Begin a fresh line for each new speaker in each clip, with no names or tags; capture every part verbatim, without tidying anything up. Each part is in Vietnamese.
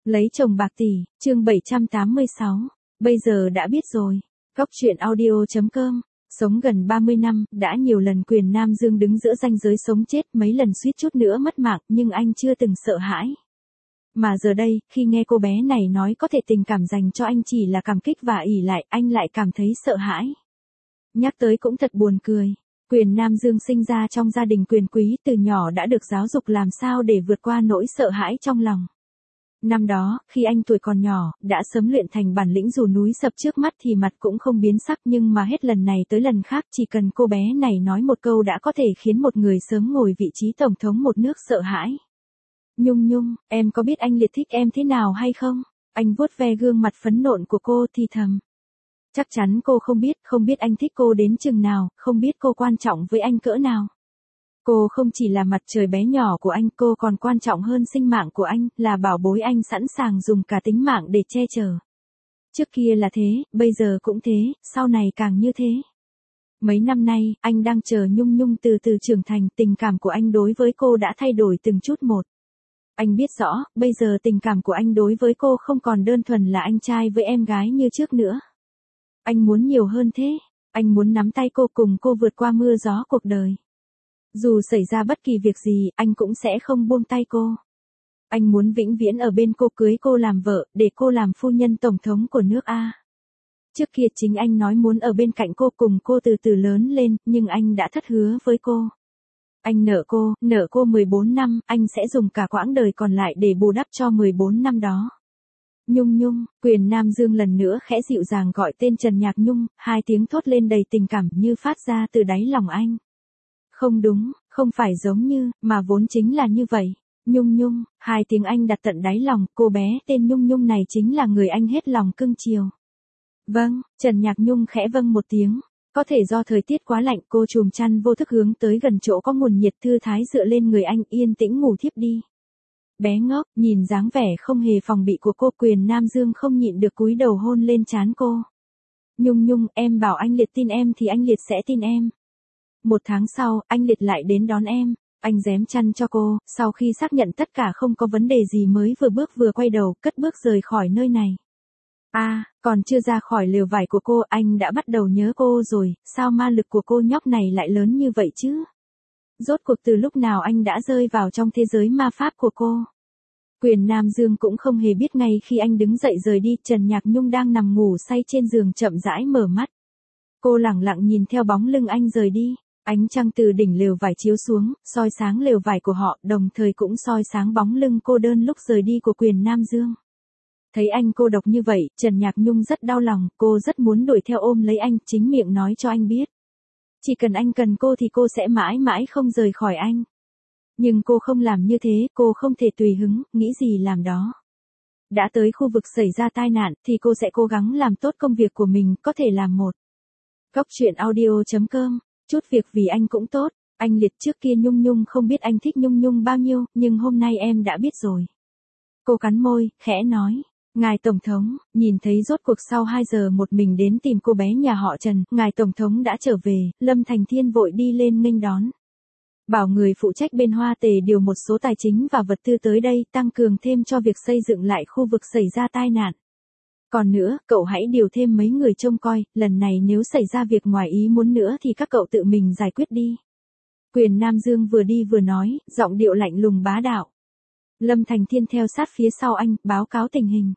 Lấy chồng bạc tỷ, chương bảy trăm tám mươi sáu. Bây giờ đã biết rồi. Góc truyện audio chấm com. Sống gần ba mươi năm, đã nhiều lần Quyền Nam Dương đứng giữa ranh giới sống chết, mấy lần suýt chút nữa mất mạng, nhưng anh chưa từng sợ hãi. Mà giờ đây, khi nghe cô bé này nói có thể tình cảm dành cho anh chỉ là cảm kích và ỷ lại, anh lại cảm thấy sợ hãi. Nhắc tới cũng thật buồn cười. Quyền Nam Dương sinh ra trong gia đình quyền quý, từ nhỏ đã được giáo dục làm sao để vượt qua nỗi sợ hãi trong lòng. Năm đó, khi anh tuổi còn nhỏ, đã sớm luyện thành bản lĩnh dù núi sập trước mắt thì mặt cũng không biến sắc, nhưng mà hết lần này tới lần khác chỉ cần cô bé này nói một câu đã có thể khiến một người sớm ngồi vị trí tổng thống một nước sợ hãi. Nhung Nhung, em có biết anh Liệt thích em thế nào hay không? Anh vuốt ve gương mặt phấn nộn của cô thì thầm. Chắc chắn cô không biết, không biết anh thích cô đến chừng nào, không biết cô quan trọng với anh cỡ nào. Cô không chỉ là mặt trời bé nhỏ của anh, cô còn quan trọng hơn sinh mạng của anh, là bảo bối anh sẵn sàng dùng cả tính mạng để che chở. Trước kia là thế, bây giờ cũng thế, sau này càng như thế. Mấy năm nay, anh đang chờ Nhung Nhung từ từ trưởng thành, tình cảm của anh đối với cô đã thay đổi từng chút một. Anh biết rõ, bây giờ tình cảm của anh đối với cô không còn đơn thuần là anh trai với em gái như trước nữa. Anh muốn nhiều hơn thế, anh muốn nắm tay cô cùng cô vượt qua mưa gió cuộc đời. Dù xảy ra bất kỳ việc gì, anh cũng sẽ không buông tay cô. Anh muốn vĩnh viễn ở bên cô, cưới cô làm vợ, để cô làm phu nhân tổng thống của nước A. Trước kia chính anh nói muốn ở bên cạnh cô cùng cô từ từ lớn lên, nhưng anh đã thất hứa với cô. Anh nợ cô, nợ cô mười bốn năm, anh sẽ dùng cả quãng đời còn lại để bù đắp cho mười bốn năm đó. Nhung Nhung, Quyền Nam Dương lần nữa khẽ dịu dàng gọi tên Trần Nhạc Nhung, hai tiếng thốt lên đầy tình cảm như phát ra từ đáy lòng anh. Không đúng, không phải giống như, mà vốn chính là như vậy. Nhung Nhung, hai tiếng anh đặt tận đáy lòng, cô bé tên Nhung Nhung này chính là người anh hết lòng cưng chiều. Vâng, Trần Nhạc Nhung khẽ vâng một tiếng. Có thể do thời tiết quá lạnh, cô chùm chăn vô thức hướng tới gần chỗ có nguồn nhiệt thư thái dựa lên người anh, yên tĩnh ngủ thiếp đi. Bé ngốc, nhìn dáng vẻ không hề phòng bị của cô, Quyền Nam Dương không nhịn được cúi đầu hôn lên trán cô. Nhung Nhung, em bảo anh Liệt tin em thì anh Liệt sẽ tin em. Một tháng sau, anh Liệt lại đến đón em. Anh rém chăn cho cô, sau khi xác nhận tất cả không có vấn đề gì mới vừa bước vừa quay đầu, cất bước rời khỏi nơi này. À, còn chưa ra khỏi lều vải của cô, anh đã bắt đầu nhớ cô rồi, sao ma lực của cô nhóc này lại lớn như vậy chứ? Rốt cuộc từ lúc nào anh đã rơi vào trong thế giới ma pháp của cô? Quyền Nam Dương cũng không hề biết, ngay khi anh đứng dậy rời đi, Trần Nhạc Nhung đang nằm ngủ say trên giường chậm rãi mở mắt. Cô lẳng lặng nhìn theo bóng lưng anh rời đi. Ánh trăng từ đỉnh lều vải chiếu xuống, soi sáng lều vải của họ, đồng thời cũng soi sáng bóng lưng cô đơn lúc rời đi của Quyền Nam Dương. Thấy anh cô độc như vậy, Trần Nhạc Nhung rất đau lòng, cô rất muốn đuổi theo ôm lấy anh, chính miệng nói cho anh biết. Chỉ cần anh cần cô thì cô sẽ mãi mãi không rời khỏi anh. Nhưng cô không làm như thế, cô không thể tùy hứng, nghĩ gì làm đó. Đã tới khu vực xảy ra tai nạn, thì cô sẽ cố gắng làm tốt công việc của mình, có thể làm một. Góc truyện audio chấm com. Chút việc vì anh cũng tốt. Anh Liệt, trước kia Nhung Nhung không biết anh thích Nhung Nhung bao nhiêu, nhưng hôm nay em đã biết rồi. Cô cắn môi, khẽ nói. Ngài Tổng thống, nhìn thấy rốt cuộc sau hai giờ một mình đến tìm cô bé nhà họ Trần, Ngài Tổng thống đã trở về, Lâm Thành Thiên vội đi lên nghênh đón. Bảo người phụ trách bên Hoa Tề điều một số tài chính và vật tư tới đây, tăng cường thêm cho việc xây dựng lại khu vực xảy ra tai nạn. Còn nữa, cậu hãy điều thêm mấy người trông coi, lần này nếu xảy ra việc ngoài ý muốn nữa thì các cậu tự mình giải quyết đi. Quyền Nam Dương vừa đi vừa nói, giọng điệu lạnh lùng bá đạo. Lâm Thành Thiên theo sát phía sau anh, báo cáo tình hình.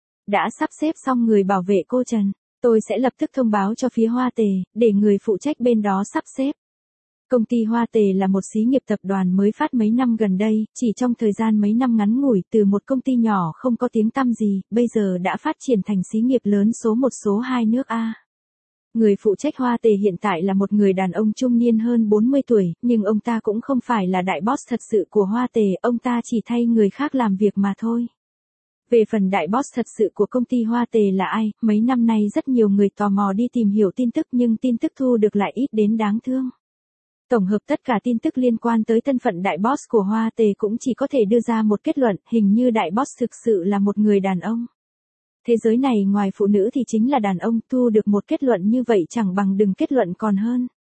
Đã sắp xếp xong người bảo vệ cô Trần, tôi sẽ lập tức thông báo cho phía Hoa Tề, để người phụ trách bên đó sắp xếp. Công ty Hoa Tề là một xí nghiệp tập đoàn mới phát mấy năm gần đây, chỉ trong thời gian mấy năm ngắn ngủi từ một công ty nhỏ không có tiếng tăm gì, bây giờ đã phát triển thành xí nghiệp lớn số một số hai nước A. Người phụ trách Hoa Tề hiện tại là một người đàn ông trung niên hơn bốn mươi tuổi, nhưng ông ta cũng không phải là đại boss thật sự của Hoa Tề, ông ta chỉ thay người khác làm việc mà thôi. Về phần đại boss thật sự của công ty Hoa Tề là ai, mấy năm nay rất nhiều người tò mò đi tìm hiểu tin tức nhưng tin tức thu được lại ít đến đáng thương. Tổng hợp tất cả tin tức liên quan tới thân phận đại boss của Hoa Tề cũng chỉ có thể đưa ra một kết luận, hình như đại boss thực sự là một người đàn ông. Thế giới này ngoài phụ nữ thì chính là đàn ông, thu được một kết luận như vậy chẳng bằng đừng kết luận còn hơn.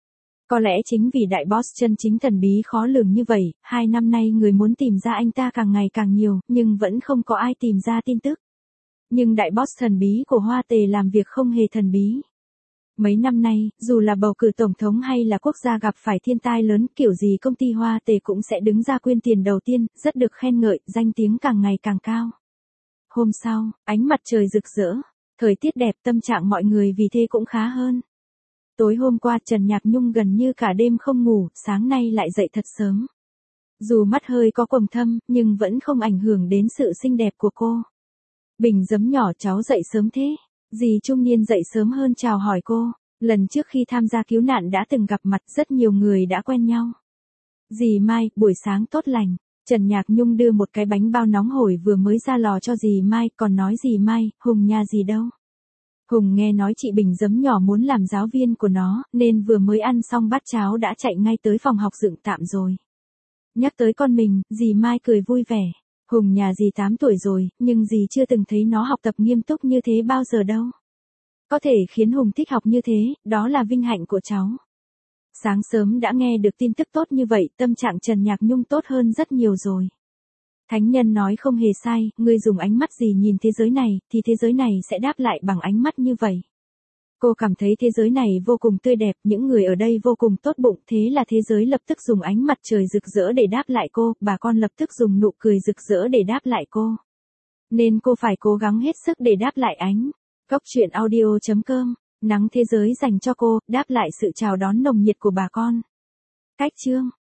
Có lẽ chính vì đại boss chân chính thần bí khó lường như vậy, hai năm nay người muốn tìm ra anh ta càng ngày càng nhiều, nhưng vẫn không có ai tìm ra tin tức. Nhưng đại boss thần bí của Hoa Tề làm việc không hề thần bí. Mấy năm nay, dù là bầu cử tổng thống hay là quốc gia gặp phải thiên tai lớn, kiểu gì công ty Hoa Tề cũng sẽ đứng ra quyên tiền đầu tiên, rất được khen ngợi, danh tiếng càng ngày càng cao. Hôm sau, ánh mặt trời rực rỡ, thời tiết đẹp, tâm trạng mọi người vì thế cũng khá hơn. Tối hôm qua Trần Nhạc Nhung gần như cả đêm không ngủ, sáng nay lại dậy thật sớm. Dù mắt hơi có quầng thâm, nhưng vẫn không ảnh hưởng đến sự xinh đẹp của cô. Bình giấm nhỏ cháu dậy sớm thế. Dì trung niên dậy sớm hơn chào hỏi cô. Lần trước khi tham gia cứu nạn đã từng gặp mặt, rất nhiều người đã quen nhau. Dì Mai, buổi sáng tốt lành. Trần Nhạc Nhung đưa một cái bánh bao nóng hổi vừa mới ra lò cho dì Mai, còn nói dì Mai, Hùng nhà dì đâu. Hùng nghe nói chị Bình giấm nhỏ muốn làm giáo viên của nó, nên vừa mới ăn xong bát cháo đã chạy ngay tới phòng học dựng tạm rồi. Nhắc tới con mình, dì Mai cười vui vẻ. Hùng nhà dì tám tuổi rồi, nhưng dì chưa từng thấy nó học tập nghiêm túc như thế bao giờ đâu. Có thể khiến Hùng thích học như thế, đó là vinh hạnh của cháu. Sáng sớm đã nghe được tin tức tốt như vậy, tâm trạng Trần Nhạc Nhung tốt hơn rất nhiều rồi. Thánh nhân nói không hề sai, ngươi dùng ánh mắt gì nhìn thế giới này, thì thế giới này sẽ đáp lại bằng ánh mắt như vậy. Cô cảm thấy thế giới này vô cùng tươi đẹp, những người ở đây vô cùng tốt bụng, thế là thế giới lập tức dùng ánh mặt trời rực rỡ để đáp lại cô, bà con lập tức dùng nụ cười rực rỡ để đáp lại cô. Nên cô phải cố gắng hết sức để đáp lại ánh. Góc truyện audio chấm com, nắng thế giới dành cho cô, đáp lại sự chào đón nồng nhiệt của bà con. Cách chương